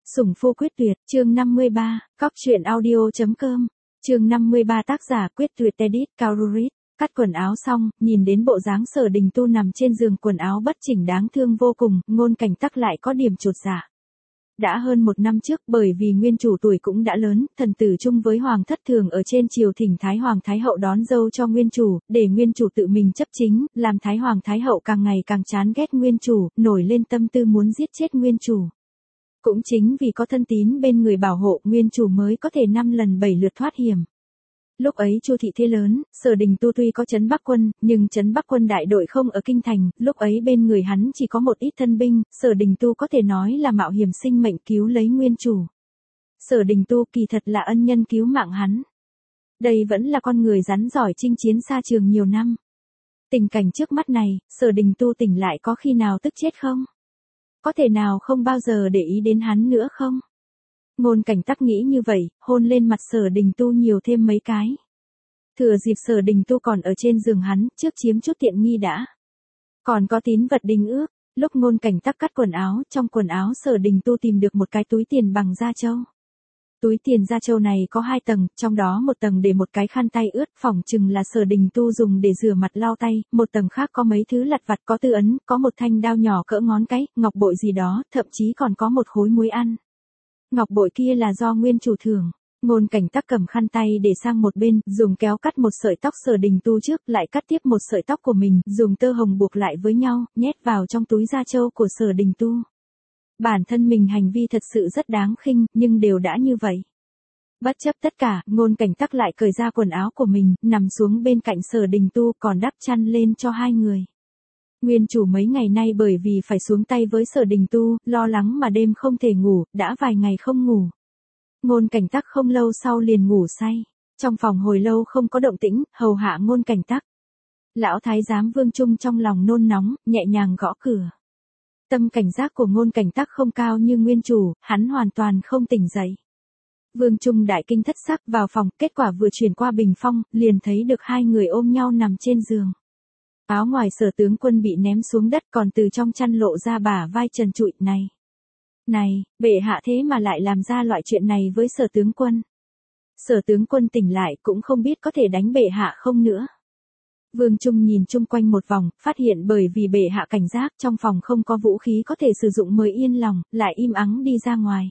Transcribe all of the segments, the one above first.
Sủng phu quyết tuyệt, chương 53, cóc truyện audio.com, chương 53 tác giả quyết tuyệt edit, Kaururit. Cắt quần áo xong, nhìn đến bộ dáng Sở Đình Tu nằm trên giường quần áo bất chỉnh đáng thương vô cùng, Ngôn Cảnh Tắc lại có điểm chột dạ. Đã hơn một năm trước, bởi vì nguyên chủ tuổi cũng đã lớn, thần tử chung với hoàng thất thường ở trên triều thỉnh Thái Hoàng Thái Hậu đón dâu cho nguyên chủ, để nguyên chủ tự mình chấp chính, làm Thái Hoàng Thái Hậu càng ngày càng chán ghét nguyên chủ, nổi lên tâm tư muốn giết chết nguyên chủ. Cũng chính vì có thân tín bên người bảo hộ, nguyên chủ mới có thể 5 lần 7 lượt thoát hiểm. Lúc ấy Chu thị thế lớn, Sở Đình Tu tuy có trấn Bắc quân, nhưng trấn Bắc quân đại đội không ở kinh thành, lúc ấy bên người hắn chỉ có một ít thân binh, Sở Đình Tu có thể nói là mạo hiểm sinh mệnh cứu lấy nguyên chủ. Sở Đình Tu kỳ thật là ân nhân cứu mạng hắn. Đây vẫn là con người rắn giỏi chinh chiến xa trường nhiều năm. Tình cảnh trước mắt này, Sở Đình Tu tỉnh lại có khi nào tức chết không? Có thể nào không bao giờ để ý đến hắn nữa không? Ngôn Cảnh Tắc nghĩ như vậy, hôn lên mặt Sở Đình Tu nhiều thêm mấy cái. Thừa dịp Sở Đình Tu còn ở trên giường hắn, trước chiếm chút tiện nghi đã. Còn có tín vật đính ước, lúc Ngôn Cảnh Tắc cắt quần áo, trong quần áo Sở Đình Tu tìm được một cái túi tiền bằng da trâu. Túi tiền da trâu này có 2 tầng, trong đó một tầng để một cái khăn tay ướt, phỏng chừng là Sở Đình Tu dùng để rửa mặt lau tay, một tầng khác có mấy thứ lặt vặt, có tư ấn, có một thanh đao nhỏ cỡ ngón cái, ngọc bội gì đó, thậm chí còn có một khối muối ăn. Ngọc bội kia là do nguyên chủ thưởng. Ngôn Cảnh Tắc cầm khăn tay để sang một bên, dùng kéo cắt một sợi tóc Sở Đình Tu trước, lại cắt tiếp một sợi tóc của mình, dùng tơ hồng buộc lại với nhau, nhét vào trong túi da trâu của Sở Đình Tu. Bản thân mình hành vi thật sự rất đáng khinh, nhưng đều đã như vậy. Bất chấp tất cả, Ngôn Cảnh Tắc lại cởi ra quần áo của mình, nằm xuống bên cạnh Sở Đình Tu, còn đắp chăn lên cho hai người. Nguyên chủ mấy ngày nay bởi vì phải xuống tay với Sở Đình Tu, lo lắng mà đêm không thể ngủ, đã vài ngày không ngủ. Ngôn Cảnh Tắc không lâu sau liền ngủ say. Trong phòng hồi lâu không có động tĩnh, hầu hạ Ngôn Cảnh Tắc. Lão thái giám Vương Trung trong lòng nôn nóng, nhẹ nhàng gõ cửa. Tâm cảnh giác của Ngôn Cảnh Tắc không cao như nguyên chủ, hắn hoàn toàn không tỉnh dậy. Vương Trung đại kinh thất sắc vào phòng, kết quả vừa chuyển qua bình phong, liền thấy được hai người ôm nhau nằm trên giường. Áo ngoài Sở tướng quân bị ném xuống đất, còn từ trong chăn lộ ra bả vai trần trụi. Này, bệ hạ thế mà lại làm ra loại chuyện này với Sở tướng quân. Sở tướng quân tỉnh lại cũng không biết có thể đánh bệ hạ không nữa. Vương Trung nhìn chung quanh một vòng, phát hiện bởi vì bệ hạ cảnh giác trong phòng không có vũ khí có thể sử dụng mới yên lòng, lại im ắng đi ra ngoài.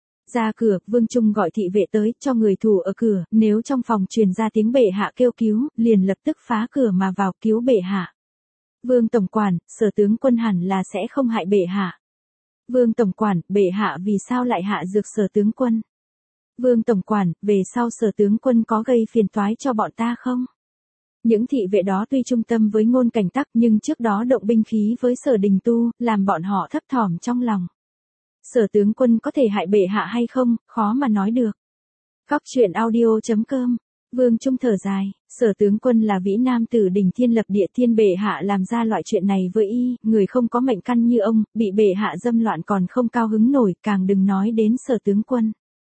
Ra cửa, Vương Trung gọi thị vệ tới, cho người thủ ở cửa, nếu trong phòng truyền ra tiếng bệ hạ kêu cứu, liền lập tức phá cửa mà vào cứu bệ hạ. Vương tổng quản, Sở tướng quân hẳn là sẽ không hại bệ hạ. Vương tổng quản, bệ hạ vì sao lại hạ dược Sở tướng quân? Vương tổng quản, về sau Sở tướng quân có gây phiền toái cho bọn ta không? Những thị vệ đó tuy trung tâm với Ngôn Cảnh Tắc nhưng trước đó động binh khí với Sở Đình Tu, làm bọn họ thấp thỏm trong lòng. Sở tướng quân có thể hại bệ hạ hay không, khó mà nói được. Cóc truyện audio.com, Vương Trung thở dài, Sở tướng quân là vĩ nam tử đỉnh thiên lập địa, thiên bệ hạ làm ra loại chuyện này với y, người không có mệnh căn như ông, bị bệ hạ dâm loạn còn không cao hứng nổi, càng đừng nói đến Sở tướng quân.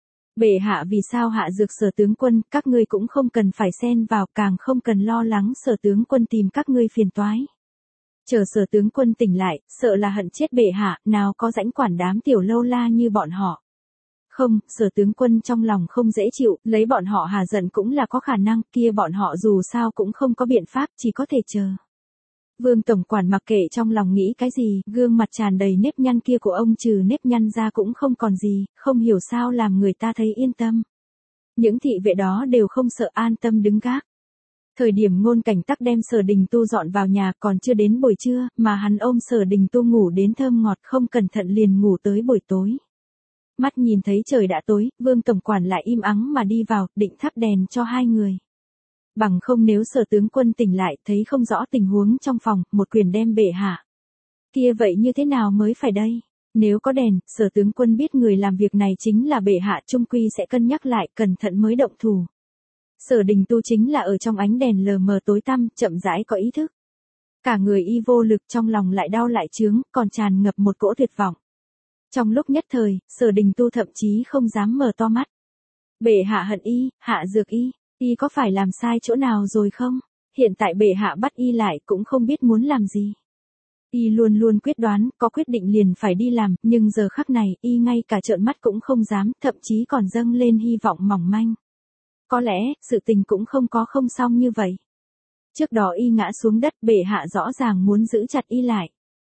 Bệ hạ vì sao hạ dược Sở tướng quân, các ngươi cũng không cần phải xen vào, càng không cần lo lắng Sở tướng quân tìm các ngươi phiền toái. Chờ Sở tướng quân tỉnh lại, sợ là hận chết bệ hạ, nào có rãnh quản đám tiểu lâu la như bọn họ. Không, Sở tướng quân trong lòng không dễ chịu, lấy bọn họ hà giận cũng là có khả năng, kia bọn họ dù sao cũng không có biện pháp, chỉ có thể chờ. Vương tổng quản mặc kệ trong lòng nghĩ cái gì, gương mặt tràn đầy nếp nhăn kia của ông trừ nếp nhăn ra cũng không còn gì, không hiểu sao làm người ta thấy yên tâm. Những thị vệ đó đều không sợ, an tâm đứng gác. Thời điểm Ngôn Cảnh Tắc đem Sở Đình Tu dọn vào nhà còn chưa đến buổi trưa, mà hắn ôm Sở Đình Tu ngủ đến thơm ngọt, không cẩn thận liền ngủ tới buổi tối. Mắt nhìn thấy trời đã tối, Vương tổng quản lại im ắng mà đi vào, định thắp đèn cho hai người. Bằng không nếu Sở tướng quân tỉnh lại, thấy không rõ tình huống trong phòng, một quyền đem bệ hạ. Kia vậy như thế nào mới phải đây? Nếu có đèn, Sở tướng quân biết người làm việc này chính là bệ hạ, trung quy sẽ cân nhắc lại, cẩn thận mới động thủ. Sở Đình Tu chính là ở trong ánh đèn lờ mờ tối tăm, chậm rãi có ý thức. Cả người y vô lực, trong lòng lại đau lại chướng, còn tràn ngập một cỗ tuyệt vọng. Trong lúc nhất thời, Sở Đình Tu thậm chí không dám mở to mắt. Bệ hạ hận y, hạ dược y có phải làm sai chỗ nào rồi không? Hiện tại bệ hạ bắt y lại cũng không biết muốn làm gì. Y luôn luôn quyết đoán, có quyết định liền phải đi làm, nhưng giờ khắc này, Y ngay cả trợn mắt cũng không dám, thậm chí còn dâng lên hy vọng mỏng manh. Có lẽ, sự tình cũng không xong như vậy. Trước đó Y ngã xuống đất, bệ hạ rõ ràng muốn giữ chặt Y lại.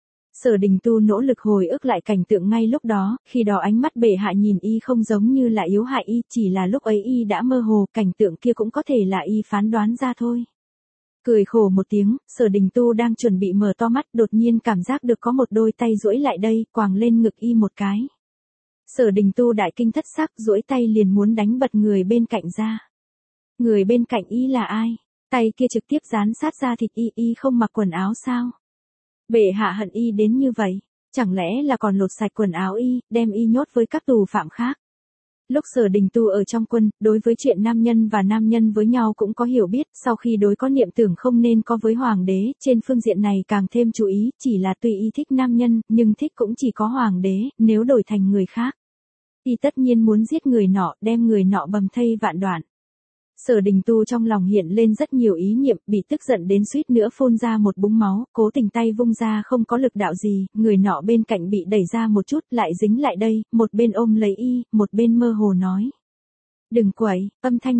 Sở Đình Tu nỗ lực hồi ức lại cảnh tượng ngay lúc đó, khi đó ánh mắt bệ hạ nhìn Y không giống như là yếu hại Y, chỉ là lúc ấy Y đã mơ hồ, cảnh tượng kia cũng có thể là Y phán đoán ra thôi. Cười khổ một tiếng, Sở Đình Tu đang chuẩn bị mở to mắt, đột nhiên cảm giác được có một đôi tay duỗi lại đây, quàng lên ngực Y một cái. Sở Đình Tu đại kinh thất sắc, duỗi tay liền muốn đánh bật người bên cạnh ra. Người bên cạnh Y là ai? Tay kia trực tiếp dán sát ra thịt Y không mặc quần áo sao? Bệ hạ hận Y đến như vậy, chẳng lẽ là còn lột sạch quần áo Y, đem Y nhốt với các tù phạm khác? Lúc Sở Đình Tu ở trong quân, đối với chuyện nam nhân và nam nhân với nhau cũng có hiểu biết, sau khi đối có niệm tưởng không nên có với hoàng đế, trên phương diện này càng thêm chú ý, chỉ là tuy Y thích nam nhân, nhưng thích cũng chỉ có hoàng đế, nếu đổi thành người khác. Y tất nhiên muốn giết người nọ, đem người nọ bầm thây vạn đoạn. Sở Đình Tu trong lòng hiện lên rất nhiều ý niệm, bị tức giận đến suýt nữa phun ra một búng máu, cố tình tay vung ra không có lực đạo gì, người nọ bên cạnh bị đẩy ra một chút, lại dính lại đây, một bên ôm lấy Y, một bên mơ hồ nói. Đừng quậy, âm thanh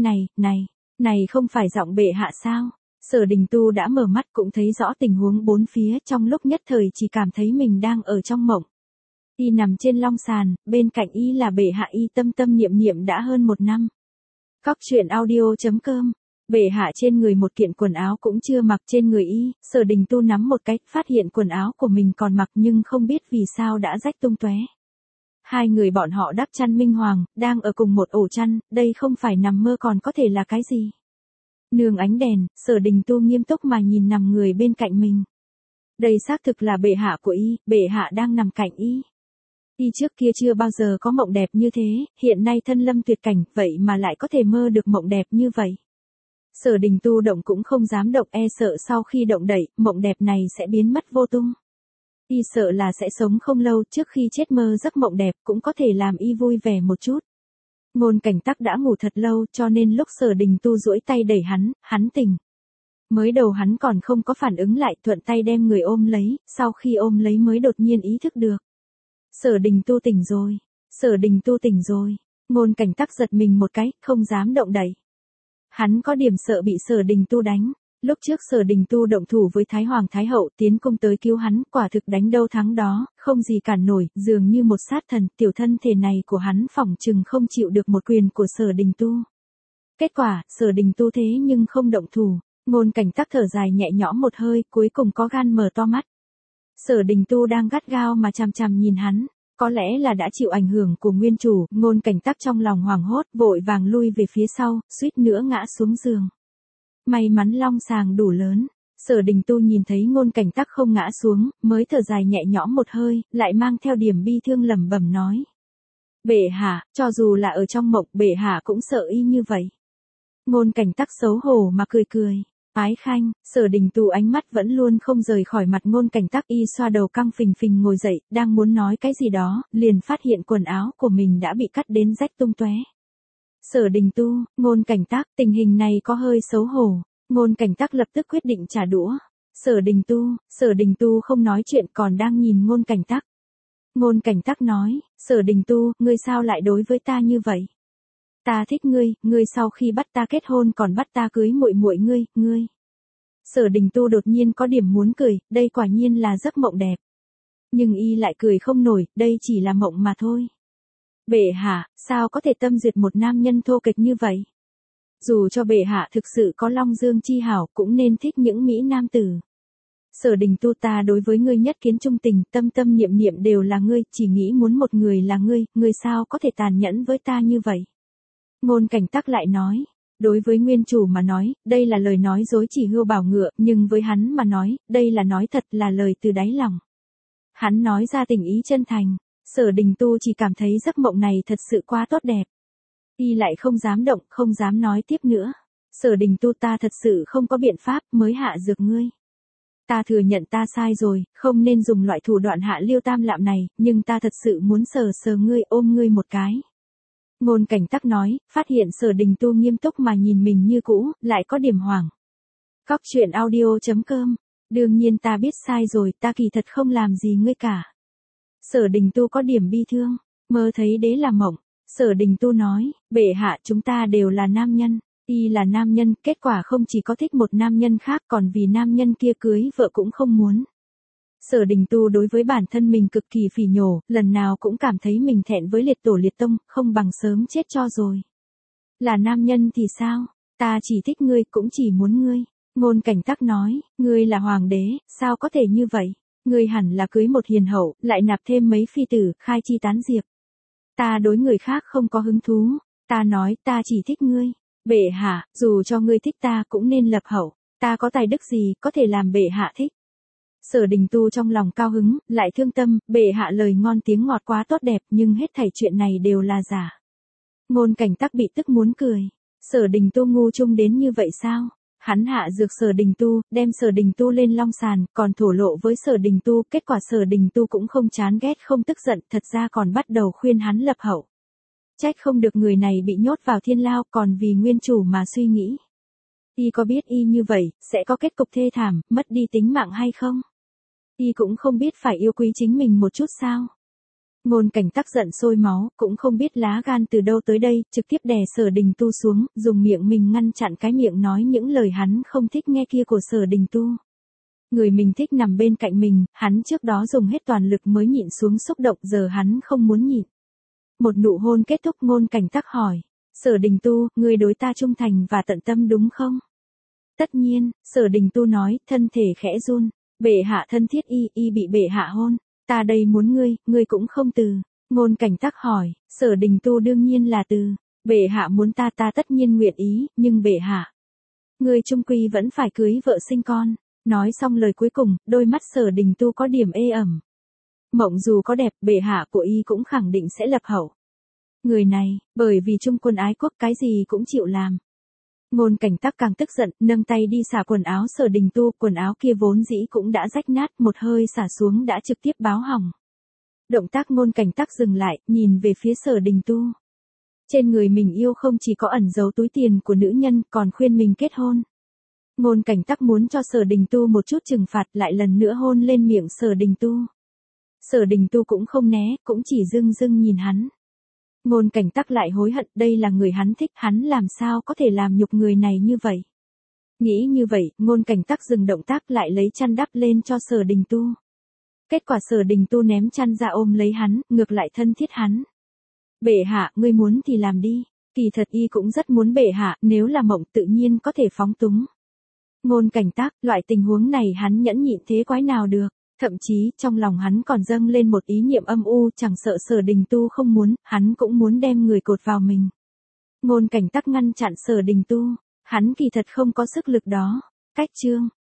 này không phải giọng bệ hạ sao? Sở Đình Tu đã mở mắt cũng thấy rõ tình huống bốn phía, trong lúc nhất thời chỉ cảm thấy mình đang ở trong mộng. Y nằm trên long sàn, bên cạnh Y là bệ hạ, Y tâm tâm niệm niệm đã hơn 1 năm. Cóc truyện audio.com. Bệ hạ trên người một kiện quần áo cũng chưa mặc trên người Y, Sở Đình Tu nắm một cái, phát hiện quần áo của mình còn mặc nhưng không biết vì sao đã rách tung tóe. Hai người bọn họ đắp chăn minh hoàng, đang ở cùng một ổ chăn, đây không phải nằm mơ còn có thể là cái gì. Nương ánh đèn, Sở Đình Tu nghiêm túc mà nhìn nằm người bên cạnh mình. Đây xác thực là bệ hạ của Y, bệ hạ đang nằm cạnh Y. Y trước kia chưa bao giờ có mộng đẹp như thế, hiện nay thân lâm tuyệt cảnh, vậy mà lại có thể mơ được mộng đẹp như vậy. Sở Đình Tu động cũng không dám động, e sợ sau khi động đậy, mộng đẹp này sẽ biến mất vô tung. Y sợ là sẽ sống không lâu, trước khi chết mơ giấc mộng đẹp cũng có thể làm Y vui vẻ một chút. Ngôn Cảnh Tắc đã ngủ thật lâu, cho nên lúc Sở Đình Tu duỗi tay đẩy hắn tỉnh. Mới đầu hắn còn không có phản ứng lại, thuận tay đem người ôm lấy, sau khi ôm lấy mới đột nhiên ý thức được. Sở Đình Tu tỉnh rồi, Sở Đình Tu tỉnh rồi. Ngôn Cảnh Tắc giật mình một cái, không dám động đậy. Hắn có điểm sợ bị Sở Đình Tu đánh. Lúc trước Sở Đình Tu động thủ với Thái Hoàng Thái Hậu tiến cung tới cứu hắn, quả thực đánh đâu thắng đó, không gì cản nổi, dường như một sát thần, tiểu thân thể này của hắn phỏng chừng không chịu được một quyền của Sở Đình Tu. Kết quả, Sở Đình Tu thế nhưng không động thủ, Ngôn Cảnh Tắc thở dài nhẹ nhõm một hơi, cuối cùng có gan mở to mắt. Sở Đình Tu đang gắt gao mà chằm chằm nhìn hắn, có lẽ là đã chịu ảnh hưởng của nguyên chủ, Ngôn Cảnh Tắc trong lòng hoảng hốt, vội vàng lui về phía sau, suýt nữa ngã xuống giường. May mắn long sàng đủ lớn, Sở Đình Tu nhìn thấy Ngôn Cảnh Tắc không ngã xuống, mới thở dài nhẹ nhõm một hơi, lại mang theo điểm bi thương lẩm bẩm nói. Bệ hạ, cho dù là ở trong mộng, bệ hạ cũng sợ Y như vậy. Ngôn Cảnh Tắc xấu hổ mà cười cười. Ái khanh, Sở Đình Tu ánh mắt vẫn luôn không rời khỏi mặt Ngôn Cảnh Tắc, Y xoa đầu căng phình phình ngồi dậy, đang muốn nói cái gì đó, liền phát hiện quần áo của mình đã bị cắt đến rách tung tóe. Sở Đình Tu, Ngôn Cảnh Tắc, tình hình này có hơi xấu hổ. Ngôn Cảnh Tắc lập tức quyết định trả đũa. Sở Đình Tu không nói chuyện còn đang nhìn Ngôn Cảnh Tắc. Ngôn Cảnh Tắc nói, Sở Đình Tu, ngươi sao lại đối với ta như vậy? Ta thích ngươi sau khi bắt ta kết hôn còn bắt ta cưới muội muội ngươi. Sở Đình Tu đột nhiên có điểm muốn cười, đây quả nhiên là giấc mộng đẹp. Nhưng Y lại cười không nổi, đây chỉ là mộng mà thôi. Bệ hạ, sao có thể tâm duyệt một nam nhân thô kệch như vậy? Dù cho bệ hạ thực sự có long dương chi hảo, cũng nên thích những mỹ nam tử. Sở Đình Tu, ta đối với ngươi nhất kiến trung tình, tâm tâm niệm niệm đều là ngươi, chỉ nghĩ muốn một người là ngươi sao có thể tàn nhẫn với ta như vậy? Ngôn Cảnh Tắc lại nói, đối với nguyên chủ mà nói, đây là lời nói dối chỉ hươu bảo ngựa, nhưng với hắn mà nói, đây là nói thật, là lời từ đáy lòng. Hắn nói ra tình ý chân thành, Sở Đình Tu chỉ cảm thấy giấc mộng này thật sự quá tốt đẹp. Y lại không dám động, không dám nói tiếp nữa. Sở Đình Tu, ta thật sự không có biện pháp, mới hạ dược ngươi. Ta thừa nhận ta sai rồi, không nên dùng loại thủ đoạn hạ liêu tam lạm này, nhưng ta thật sự muốn sờ ngươi, ôm ngươi một cái. Ngôn Cảnh Tắc nói, phát hiện Sở Đình Tu nghiêm túc mà nhìn mình như cũ, lại có điểm hoảng. Cóc truyện audio.com Đương nhiên ta biết sai rồi, ta kỳ thật không làm gì ngươi cả. Sở Đình Tu có điểm bi thương, mơ thấy đế là mộng. Sở Đình Tu nói, bệ hạ chúng ta đều là nam nhân, y là nam nhân, kết quả không chỉ có thích một nam nhân khác còn vì nam nhân kia cưới vợ cũng không muốn. Sở Đình Tu đối với bản thân mình cực kỳ phỉ nhổ, lần nào cũng cảm thấy mình thẹn với liệt tổ liệt tông, không bằng sớm chết cho rồi. Là nam nhân thì sao, ta chỉ thích ngươi cũng chỉ muốn ngươi. Ngôn Cảnh Tắc nói, ngươi là hoàng đế, sao có thể như vậy? Ngươi hẳn là cưới một hiền hậu, lại nạp thêm mấy phi tử, khai chi tán diệp. Ta đối người khác không có hứng thú, ta nói ta chỉ thích ngươi. Bệ hạ, dù cho ngươi thích ta cũng nên lập hậu, ta có tài đức gì có thể làm bệ hạ thích. Sở Đình Tu trong lòng cao hứng, lại thương tâm, bệ hạ lời ngon tiếng ngọt quá tốt đẹp nhưng hết thảy chuyện này đều là giả. Ngôn Cảnh Tắc bị tức muốn cười. Sở Đình Tu ngu chung đến như vậy sao? Hắn hạ dược Sở Đình Tu, đem Sở Đình Tu lên long sàn, còn thổ lộ với Sở Đình Tu, kết quả Sở Đình Tu cũng không chán ghét không tức giận, thật ra còn bắt đầu khuyên hắn lập hậu. Trách không được người này bị nhốt vào thiên lao còn vì nguyên chủ mà suy nghĩ. Y có biết y như vậy, sẽ có kết cục thê thảm, mất đi tính mạng hay không? Y cũng không biết phải yêu quý chính mình một chút sao? Ngôn Cảnh Tắc giận sôi máu, cũng không biết lá gan từ đâu tới đây, trực tiếp đè Sở Đình Tu xuống, dùng miệng mình ngăn chặn cái miệng nói những lời hắn không thích nghe kia của Sở Đình Tu. Người mình thích nằm bên cạnh mình, hắn trước đó dùng hết toàn lực mới nhịn xuống xúc động, giờ hắn không muốn nhịn. Một nụ hôn kết thúc, Ngôn Cảnh Tắc hỏi, Sở Đình Tu, ngươi đối ta trung thành và tận tâm đúng không? Tất nhiên, Sở Đình Tu nói, thân thể khẽ run, bệ hạ thân thiết y bị bệ hạ hôn. Ta đây muốn ngươi cũng không từ. Ngôn Cảnh Tắc hỏi, Sở Đình Tu đương nhiên là từ. Bệ hạ muốn ta tất nhiên nguyện ý, nhưng bệ hạ. Ngươi chung quy vẫn phải cưới vợ sinh con. Nói xong lời cuối cùng, đôi mắt Sở Đình Tu có điểm ê ẩm. Mộng dù có đẹp, bệ hạ của y cũng khẳng định sẽ lập hậu. Người này, bởi vì trung quân ái quốc cái gì cũng chịu làm. Ngôn Cảnh Tắc càng tức giận, nâng tay đi xả quần áo Sở Đình Tu, quần áo kia vốn dĩ cũng đã rách nát, một hơi xả xuống đã trực tiếp báo hỏng. Động tác Ngôn Cảnh Tắc dừng lại, nhìn về phía Sở Đình Tu. Trên người mình yêu không chỉ có ẩn giấu túi tiền của nữ nhân, còn khuyên mình kết hôn. Ngôn Cảnh Tắc muốn cho Sở Đình Tu một chút trừng phạt, lại lần nữa hôn lên miệng Sở Đình Tu. Sở Đình Tu cũng không né, cũng chỉ dưng dưng nhìn hắn. Ngôn Cảnh Tắc lại hối hận, đây là người hắn thích, hắn làm sao có thể làm nhục người này như vậy. Nghĩ như vậy, Ngôn Cảnh Tắc dừng động tác lại lấy chăn đắp lên cho Sở Đình Tu. Kết quả Sở Đình Tu ném chăn ra ôm lấy hắn, ngược lại thân thiết hắn. Bệ hạ, ngươi muốn thì làm đi, kỳ thật y cũng rất muốn bệ hạ, nếu là mộng tự nhiên có thể phóng túng. Ngôn Cảnh Tắc, loại tình huống này hắn nhẫn nhịn thế quái nào được. Thậm chí, trong lòng hắn còn dâng lên một ý niệm âm u, chẳng sợ Sở Đình Tu không muốn, hắn cũng muốn đem người cột vào mình. Ngôn Cảnh Tắc ngăn chặn Sở Đình Tu, hắn kỳ thật không có sức lực đó. Cách chương